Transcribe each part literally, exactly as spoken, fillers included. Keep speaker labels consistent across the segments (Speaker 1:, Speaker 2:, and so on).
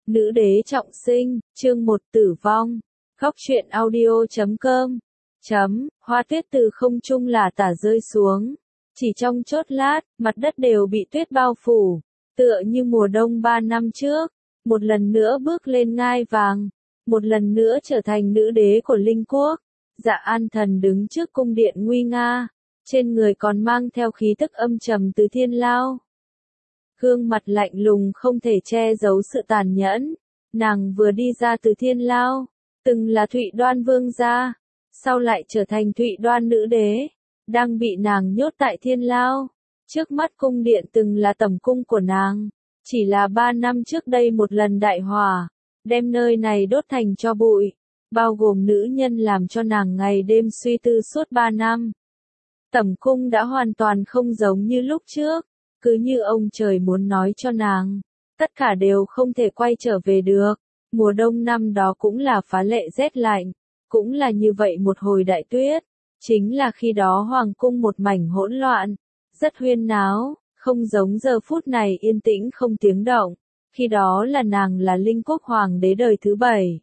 Speaker 1: Nữ đế trọng sinh, chương một tử vong. Góc truyện audio chấm com. Chấm, hoa tuyết từ không trung là tả rơi xuống. Chỉ trong chốc lát, mặt đất đều bị tuyết bao phủ. Tựa như mùa đông ba năm trước. Một lần nữa bước lên ngai vàng. Một lần nữa trở thành nữ đế của Linh Quốc. Dạ An Thần đứng trước cung điện nguy nga. Trên người còn mang theo khí tức âm trầm từ thiên lao. Gương mặt lạnh lùng không thể che giấu sự tàn nhẫn. Nàng vừa đi ra từ thiên lao, từng là Thụy Đoan vương gia, sau lại trở thành Thụy Đoan nữ đế, đang bị nàng nhốt tại thiên lao. Trước mắt cung điện từng là tẩm cung của nàng, chỉ là ba năm trước đây một lần đại hỏa, đem nơi này đốt thành tro bụi, bao gồm nữ nhân làm cho nàng ngày đêm suy tư suốt ba năm. Tẩm cung đã hoàn toàn không giống như lúc trước. Cứ như ông trời muốn nói cho nàng, tất cả đều không thể quay trở về được. Mùa đông năm đó cũng là phá lệ rét lạnh, cũng là như vậy một hồi đại tuyết. Chính là khi đó hoàng cung một mảnh hỗn loạn, rất huyên náo, không giống giờ phút này yên tĩnh không tiếng động. Khi đó là nàng là Linh Quốc hoàng đế đời thứ bảy.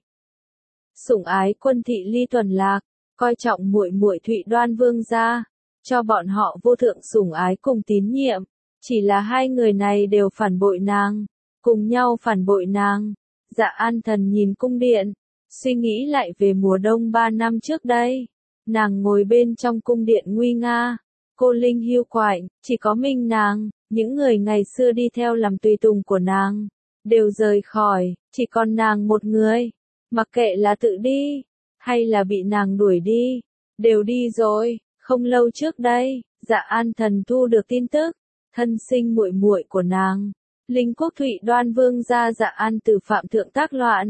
Speaker 1: Sủng ái quân thị Ly Tuần Lạc, coi trọng muội muội Thụy Đoan vương gia, cho bọn họ vô thượng sủng ái cùng tín nhiệm. Chỉ là hai người này đều phản bội nàng, cùng nhau phản bội nàng. Dạ An Thần nhìn cung điện, suy nghĩ lại về mùa đông ba năm trước đây. Nàng ngồi bên trong cung điện nguy nga, cô linh hiu quạnh, chỉ có mình nàng, những người ngày xưa đi theo làm tùy tùng của nàng, đều rời khỏi, chỉ còn nàng một người. Mặc kệ là tự đi, hay là bị nàng đuổi đi, đều đi rồi. Không lâu trước đây, Dạ An Thần thu được tin tức. Thân sinh muội muội của nàng, Linh Quốc Thụy Đoan vương gia Dạ An từ phạm thượng tác loạn,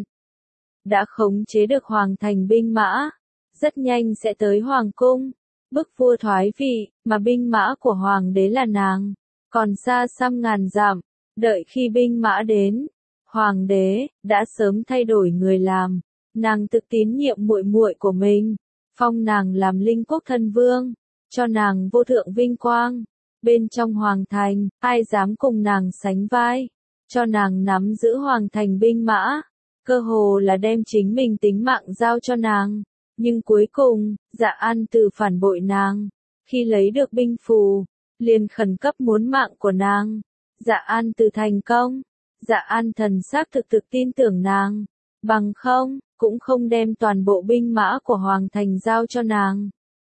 Speaker 1: đã khống chế được hoàng thành binh mã, rất nhanh sẽ tới hoàng cung, bức vua thoái vị, mà binh mã của hoàng đế là nàng, còn xa xăm ngàn dặm. Đợi khi binh mã đến, hoàng đế đã sớm thay đổi người làm, nàng tự tín nhiệm muội muội của mình, phong nàng làm Linh Quốc thân vương, cho nàng vô thượng vinh quang. Bên trong hoàng thành, ai dám cùng nàng sánh vai, cho nàng nắm giữ hoàng thành binh mã, cơ hồ là đem chính mình tính mạng giao cho nàng. Nhưng cuối cùng, Dạ An Từ phản bội nàng, khi lấy được binh phù, liền khẩn cấp muốn mạng của nàng. Dạ An Từ thành công, Dạ An Thần xác thực thực tin tưởng nàng, bằng không, cũng không đem toàn bộ binh mã của hoàng thành giao cho nàng.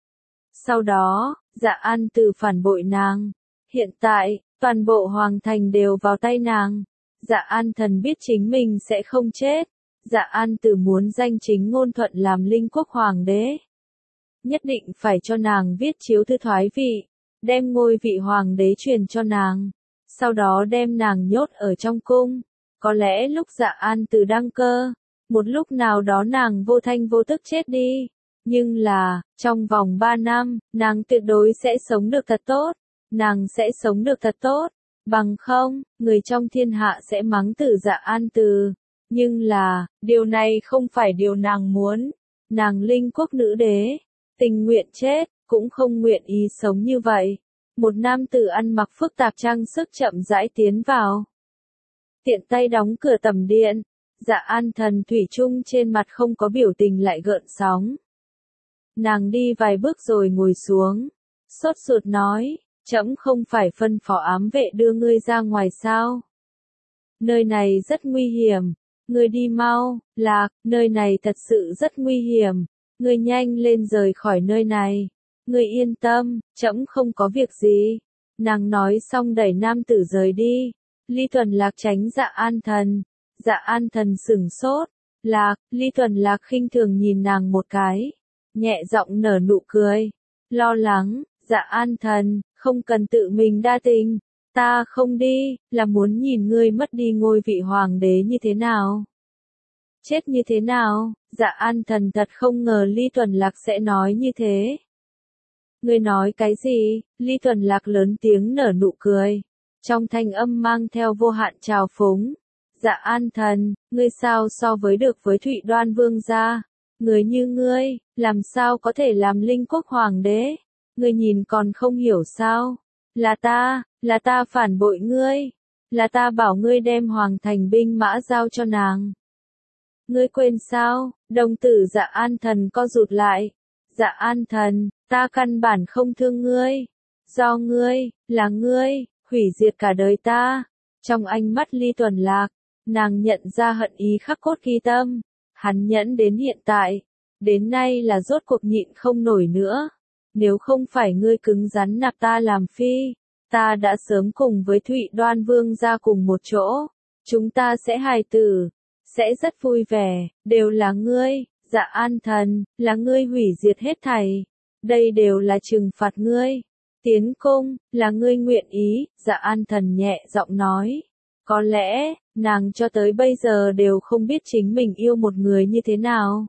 Speaker 1: Sau đó, Dạ An Từ phản bội nàng. Hiện tại, toàn bộ hoàng thành đều vào tay nàng. Dạ An Thần biết chính mình sẽ không chết. Dạ An Từ muốn danh chính ngôn thuận làm Linh Quốc hoàng đế. Nhất định phải cho nàng viết chiếu thư thoái vị, đem ngôi vị hoàng đế truyền cho nàng. Sau đó đem nàng nhốt ở trong cung. Có lẽ lúc Dạ An Từ đăng cơ, một lúc nào đó nàng vô thanh vô tức chết đi. Nhưng là, trong vòng ba năm, nàng tuyệt đối sẽ sống được thật tốt. Nàng sẽ sống được thật tốt. Bằng không, người trong thiên hạ sẽ mắng tử Dạ An Từ. Nhưng là, điều này không phải điều nàng muốn. Nàng Linh Quốc nữ đế, tình nguyện chết, cũng không nguyện ý sống như vậy. Một nam tử ăn mặc phức tạp trang sức chậm rãi tiến vào. Tiện tay đóng cửa tầm điện. Dạ An Thần thủy chung trên mặt không có biểu tình lại gợn sóng. Nàng đi vài bước rồi ngồi xuống, sốt ruột nói, trẫm không phải phân phó ám vệ đưa ngươi ra ngoài sao? Nơi này rất nguy hiểm, ngươi đi mau. Lạc, nơi này thật sự rất nguy hiểm, ngươi nhanh lên rời khỏi nơi này. Ngươi yên tâm, trẫm không có việc gì. Nàng nói xong đẩy nam tử rời đi. Ly Tuần Lạc tránh Dạ An Thần. Dạ An Thần sửng sốt. Lạc, Ly Tuần Lạc khinh thường nhìn nàng một cái, nhẹ giọng nở nụ cười, lo lắng. Dạ An Thần, không cần tự mình đa tình, ta không đi, là muốn nhìn ngươi mất đi ngôi vị hoàng đế như thế nào. Chết như thế nào? Dạ An Thần thật không ngờ Ly Tuần Lạc sẽ nói như thế. Ngươi nói cái gì? Ly Tuần Lạc lớn tiếng nở nụ cười, trong thanh âm mang theo vô hạn trào phúng. Dạ An Thần, ngươi sao so với được với Thụy Đoan vương gia? Người như ngươi, làm sao có thể làm Linh Quốc hoàng đế? Ngươi nhìn còn không hiểu sao? Là ta, là ta phản bội ngươi. là ta bảo ngươi đem hoàng thành binh mã giao cho nàng. Ngươi quên sao? Đồng tử Dạ An Thần co rụt lại. Dạ An Thần, ta căn bản không thương ngươi. Do ngươi, là ngươi, hủy diệt cả đời ta. Trong ánh mắt Ly Tuần Lạc, nàng nhận ra hận ý khắc cốt ghi tâm. Hắn nhẫn đến hiện tại, đến nay là rốt cuộc nhịn không nổi nữa. Nếu không phải ngươi cứng rắn nạp ta làm phi, ta đã sớm cùng với Thụy Đoan Vương ra cùng một chỗ. Chúng ta sẽ hài tử, sẽ rất vui vẻ, đều là ngươi, Dạ An Thần, là ngươi hủy diệt hết thảy. Đây đều là trừng phạt ngươi. Tiến cung, là ngươi nguyện ý, Dạ An Thần nhẹ giọng nói. Có lẽ, nàng cho tới bây giờ đều không biết chính mình yêu một người như thế nào.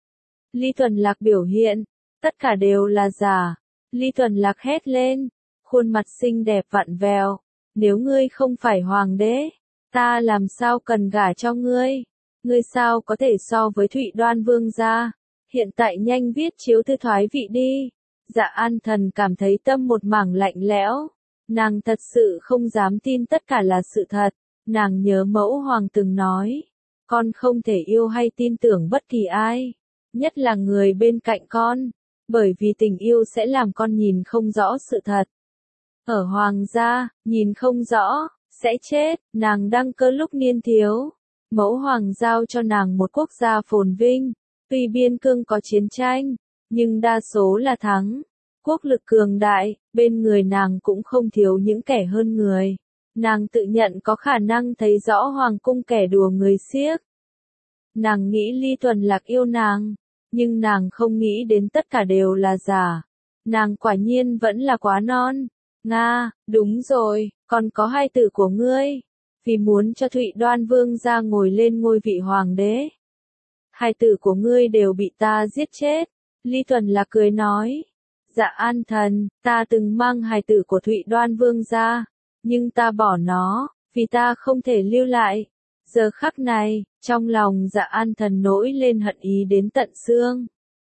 Speaker 1: Ly Tuần Lạc biểu hiện, tất cả đều là giả. Ly Tuần Lạc hét lên, khuôn mặt xinh đẹp vặn vẹo. Nếu ngươi không phải hoàng đế, ta làm sao cần gả cho ngươi? Ngươi sao có thể so với Thụy Đoan Vương gia? Hiện tại nhanh viết chiếu thư thoái vị đi. Dạ An Thần cảm thấy tâm một mảng lạnh lẽo. Nàng thật sự không dám tin tất cả là sự thật. Nàng nhớ mẫu hoàng từng nói, con không thể yêu hay tin tưởng bất kỳ ai, nhất là người bên cạnh con, bởi vì tình yêu sẽ làm con nhìn không rõ sự thật. Ở hoàng gia, nhìn không rõ, sẽ chết. Nàng đăng cơ lúc niên thiếu, mẫu hoàng giao cho nàng một quốc gia phồn vinh, tuy biên cương có chiến tranh, nhưng đa số là thắng. Quốc lực cường đại, bên người nàng cũng không thiếu những kẻ hơn người. Nàng tự nhận có khả năng thấy rõ hoàng cung kẻ đùa người xiếc. Nàng nghĩ Ly Tuần Lạc yêu nàng, nhưng nàng không nghĩ đến tất cả đều là giả. Nàng quả nhiên vẫn là quá non. Nga, đúng rồi, còn có hai tử của ngươi. Vì muốn cho Thụy Đoan Vương ra ngồi lên ngôi vị hoàng đế. Hai tử của ngươi đều bị ta giết chết. Ly Tuần Lạc cười nói. Dạ An Thần, ta từng mang hài tử của Thụy Đoan Vương ra. Nhưng ta bỏ nó, vì ta không thể lưu lại. Giờ khắc này, trong lòng Dạ An Thần nổi lên hận ý đến tận xương.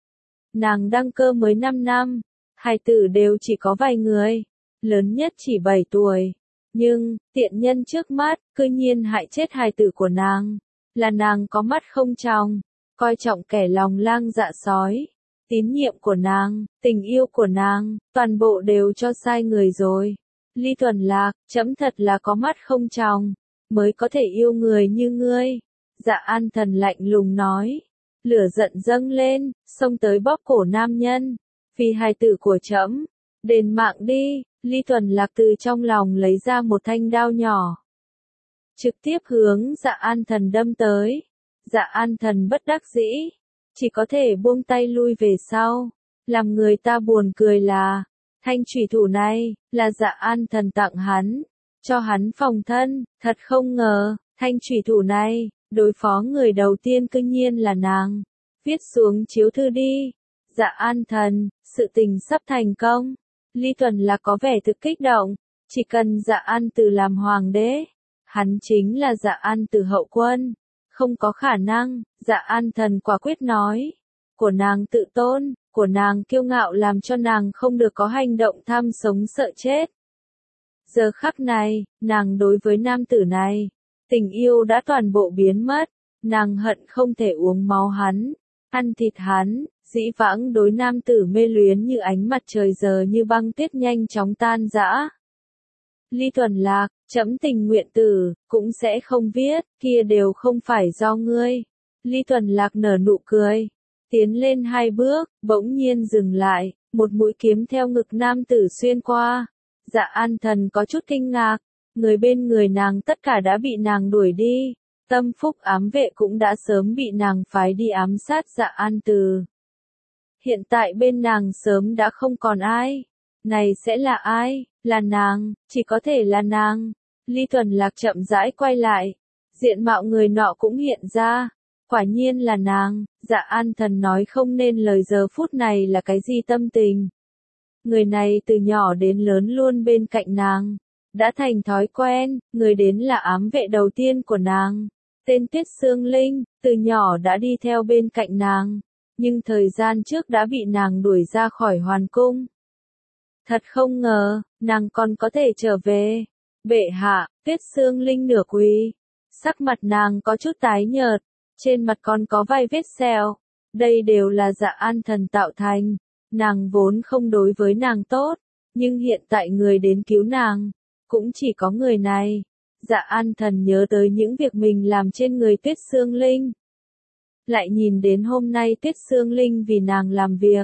Speaker 1: Nàng đăng cơ mới năm năm, hài tử đều chỉ có vài người, lớn nhất chỉ bảy tuổi. Nhưng, tiện nhân trước mắt, cư nhiên hại chết hài tử của nàng. Là nàng có mắt không tròng, coi trọng kẻ lòng lang dạ sói. Tín nhiệm của nàng, tình yêu của nàng, toàn bộ đều cho sai người rồi. Ly Tuần Lạc, chấm thật là có mắt không tròng, mới có thể yêu người như ngươi. Dạ An Thần lạnh lùng nói. Lửa giận dâng lên, xông tới bóp cổ nam nhân. Vì hài tử của trẫm, đền mạng đi. Ly Tuần Lạc từ trong lòng lấy ra một thanh đao nhỏ, trực tiếp hướng Dạ An Thần đâm tới. Dạ An Thần bất đắc dĩ, chỉ có thể buông tay lui về sau. Làm người ta buồn cười là, thanh chủy thủ này, là Dạ An Thần tặng hắn, cho hắn phòng thân. Thật không ngờ, thanh chủy thủ này, đối phó người đầu tiên cư nhiên là nàng. Viết xuống chiếu thư đi. Dạ An Thần, sự tình sắp thành công. Ly Tuần Lạc có vẻ thực kích động. Chỉ cần Dạ An Từ làm hoàng đế, hắn chính là Dạ An Từ hậu quân. Không có khả năng, Dạ An Thần quả quyết nói. Của nàng tự tôn, của nàng kiêu ngạo làm cho nàng không được có hành động tham sống sợ chết. Giờ khắc này, nàng đối với nam tử này, tình yêu đã toàn bộ biến mất. Nàng hận không thể uống máu hắn, ăn thịt hắn. Dĩ vãng đối nam tử mê luyến như ánh mặt trời giờ như băng tuyết nhanh chóng tan rã. Ly Tuần Lạc, trẫm tình nguyện tử, cũng sẽ không viết, kia đều không phải do ngươi. Ly Tuần Lạc nở nụ cười, tiến lên hai bước, bỗng nhiên dừng lại, một mũi kiếm theo ngực nam tử xuyên qua. Dạ An Thần có chút kinh ngạc, người bên người nàng tất cả đã bị nàng đuổi đi. Tâm phúc ám vệ cũng đã sớm bị nàng phái đi ám sát Dạ An Từ. Hiện tại bên nàng sớm đã không còn ai. Này sẽ là ai? Là nàng, chỉ có thể là nàng. Ly Tuần Lạc chậm rãi quay lại. Diện mạo người nọ cũng hiện ra. Quả nhiên là nàng. Dạ An Thần nói không nên lời giờ phút này là cái gì tâm tình. Người này từ nhỏ đến lớn luôn bên cạnh nàng. Đã thành thói quen, người đến là ám vệ đầu tiên của nàng. Tên Tuyết Sương Linh, từ nhỏ đã đi theo bên cạnh nàng. Nhưng thời gian trước đã bị nàng đuổi ra khỏi hoàn cung. Thật không ngờ, nàng còn có thể trở về. Bệ hạ, Tuyết Xương Linh nửa quỳ. Sắc mặt nàng có chút tái nhợt, trên mặt còn có vài vết sẹo. Đây đều là Dạ An Thần tạo thành. Nàng vốn không đối với nàng tốt, nhưng hiện tại người đến cứu nàng, cũng chỉ có người này. Dạ An Thần nhớ tới những việc mình làm trên người Tuyết Xương Linh. Lại nhìn đến hôm nay Tuyết Xương Linh vì nàng làm việc.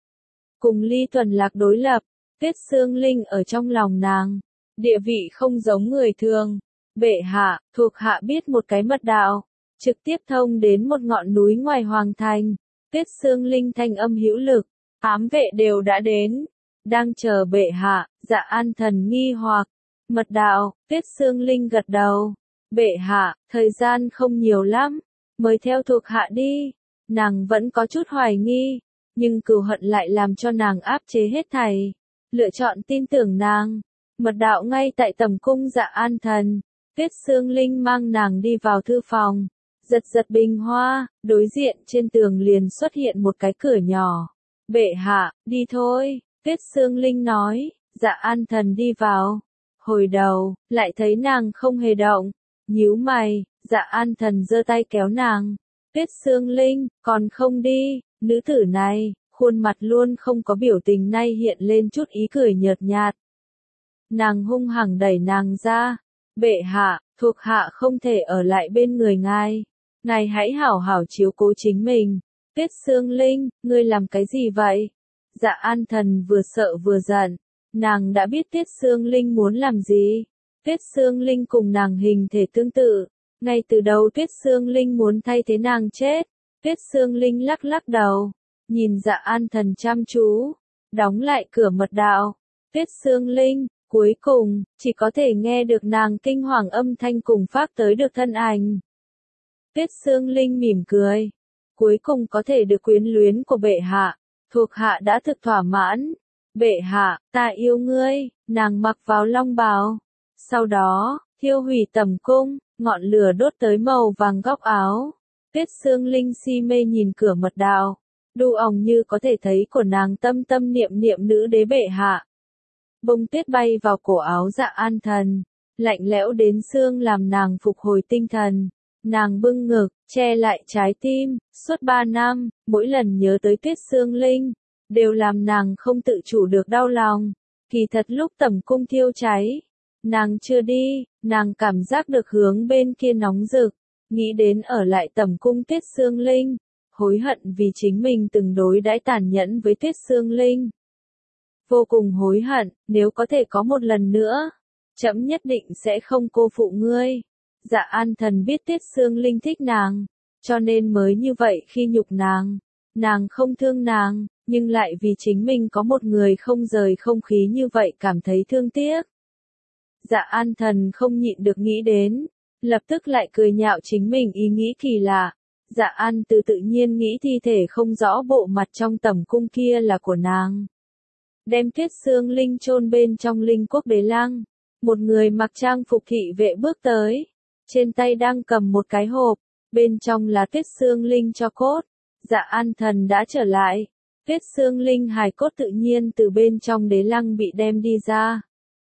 Speaker 1: Cùng Ly Tuần Lạc đối lập, Tuyết Xương Linh ở trong lòng nàng, địa vị không giống người thường. Bệ hạ, thuộc hạ biết một cái mật đạo, trực tiếp thông đến một ngọn núi ngoài hoàng thành. Tuyết Xương Linh thanh âm hữu lực, ám vệ đều đã đến, đang chờ bệ hạ. Dạ An Thần nghi hoặc, mật đạo. Tuyết Xương Linh gật đầu, bệ hạ, thời gian không nhiều lắm, mời theo thuộc hạ đi. Nàng vẫn có chút hoài nghi, nhưng cừu hận lại làm cho nàng áp chế hết thảy, lựa chọn tin tưởng nàng. Mật đạo ngay tại tầm cung Dạ An Thần. Tuyết Xương Linh mang nàng đi vào thư phòng, giật giật bình hoa, đối diện trên tường liền xuất hiện một cái cửa nhỏ. Bệ hạ, đi thôi, Tuyết Xương Linh nói. Dạ An Thần đi vào, hồi đầu, lại thấy nàng không hề động, nhíu mày. Dạ An Thần giơ tay kéo nàng. Tuyết Xương Linh, còn không đi. Nữ tử này, khuôn mặt luôn không có biểu tình nay hiện lên chút ý cười nhợt nhạt. Nàng hung hăng đẩy nàng ra. Bệ hạ, thuộc hạ không thể ở lại bên người ngài. Ngài hãy hảo hảo chiếu cố chính mình. Tuyết Xương Linh, ngươi làm cái gì vậy? Dạ An Thần vừa sợ vừa giận. Nàng đã biết Tuyết Xương Linh muốn làm gì. Tuyết Xương Linh cùng nàng hình thể tương tự. Ngay từ đầu Tuyết Xương Linh muốn thay thế nàng chết. Tuyết Xương Linh lắc lắc đầu, nhìn Dạ An Thần chăm chú, đóng lại cửa mật đạo. Tuyết Xương Linh, cuối cùng, chỉ có thể nghe được nàng kinh hoàng âm thanh cùng phát tới được thân ảnh. Tuyết Xương Linh mỉm cười, cuối cùng có thể được quyến luyến của bệ hạ, thuộc hạ đã thực thỏa mãn. Bệ hạ, ta yêu ngươi. Nàng mặc vào long bào, sau đó, thiêu hủy tầm cung, ngọn lửa đốt tới màu vàng góc áo. Tuyết Xương Linh si mê nhìn cửa mật đạo, đu òng như có thể thấy của nàng tâm tâm niệm niệm nữ đế bệ hạ. Bông tuyết bay vào cổ áo Dạ An Thần, lạnh lẽo đến xương làm nàng phục hồi tinh thần. Nàng bưng ngực, che lại trái tim, suốt ba năm, mỗi lần nhớ tới Tuyết Xương Linh, đều làm nàng không tự chủ được đau lòng. Kỳ thật lúc tầm cung thiêu cháy, nàng chưa đi, nàng cảm giác được hướng bên kia nóng rực. Nghĩ đến ở lại tầm cung Tuyết Xương Linh, hối hận vì chính mình từng đối đãi tàn nhẫn với Tuyết Xương Linh. Vô cùng hối hận, nếu có thể có một lần nữa, trẫm nhất định sẽ không cô phụ ngươi. Dạ An Thần biết Tuyết Xương Linh thích nàng, cho nên mới như vậy khi nhục nàng. Nàng không thương nàng, nhưng lại vì chính mình có một người không rời không khí như vậy cảm thấy thương tiếc. Dạ An Thần không nhịn được nghĩ đến, lập tức lại cười nhạo chính mình ý nghĩ kỳ lạ. Dạ An từ tự nhiên nghĩ thi thể không rõ bộ mặt trong tầm cung kia là của nàng. Đem Tuyết Xương Linh chôn bên trong Linh Quốc Đế Lăng. Một người mặc trang phục thị vệ bước tới, trên tay đang cầm một cái hộp, bên trong là Tuyết Xương Linh cho cốt. Dạ An Thần đã trở lại, Tuyết Xương Linh hài cốt tự nhiên từ bên trong đế lăng bị đem đi ra.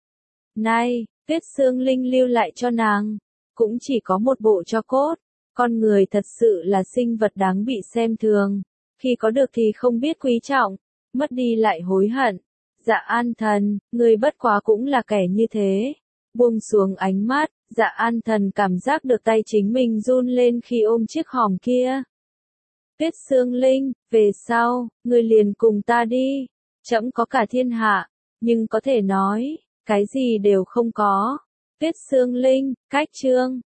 Speaker 1: Này, Tuyết Xương Linh lưu lại cho nàng, cũng chỉ có một bộ cho cốt. Con người thật sự là sinh vật đáng bị xem thường, khi có được thì không biết quý trọng, mất đi lại hối hận. Dạ An Thần, người bất quá cũng là kẻ như thế. Buông xuống ánh mắt, Dạ An Thần cảm giác được tay chính mình run lên khi ôm chiếc hòm kia. Tuyết Xương Linh, về sau, người liền cùng ta đi. Trẫm có cả thiên hạ, nhưng có thể nói, cái gì đều không có. Tuyết Xương Linh, cách chương.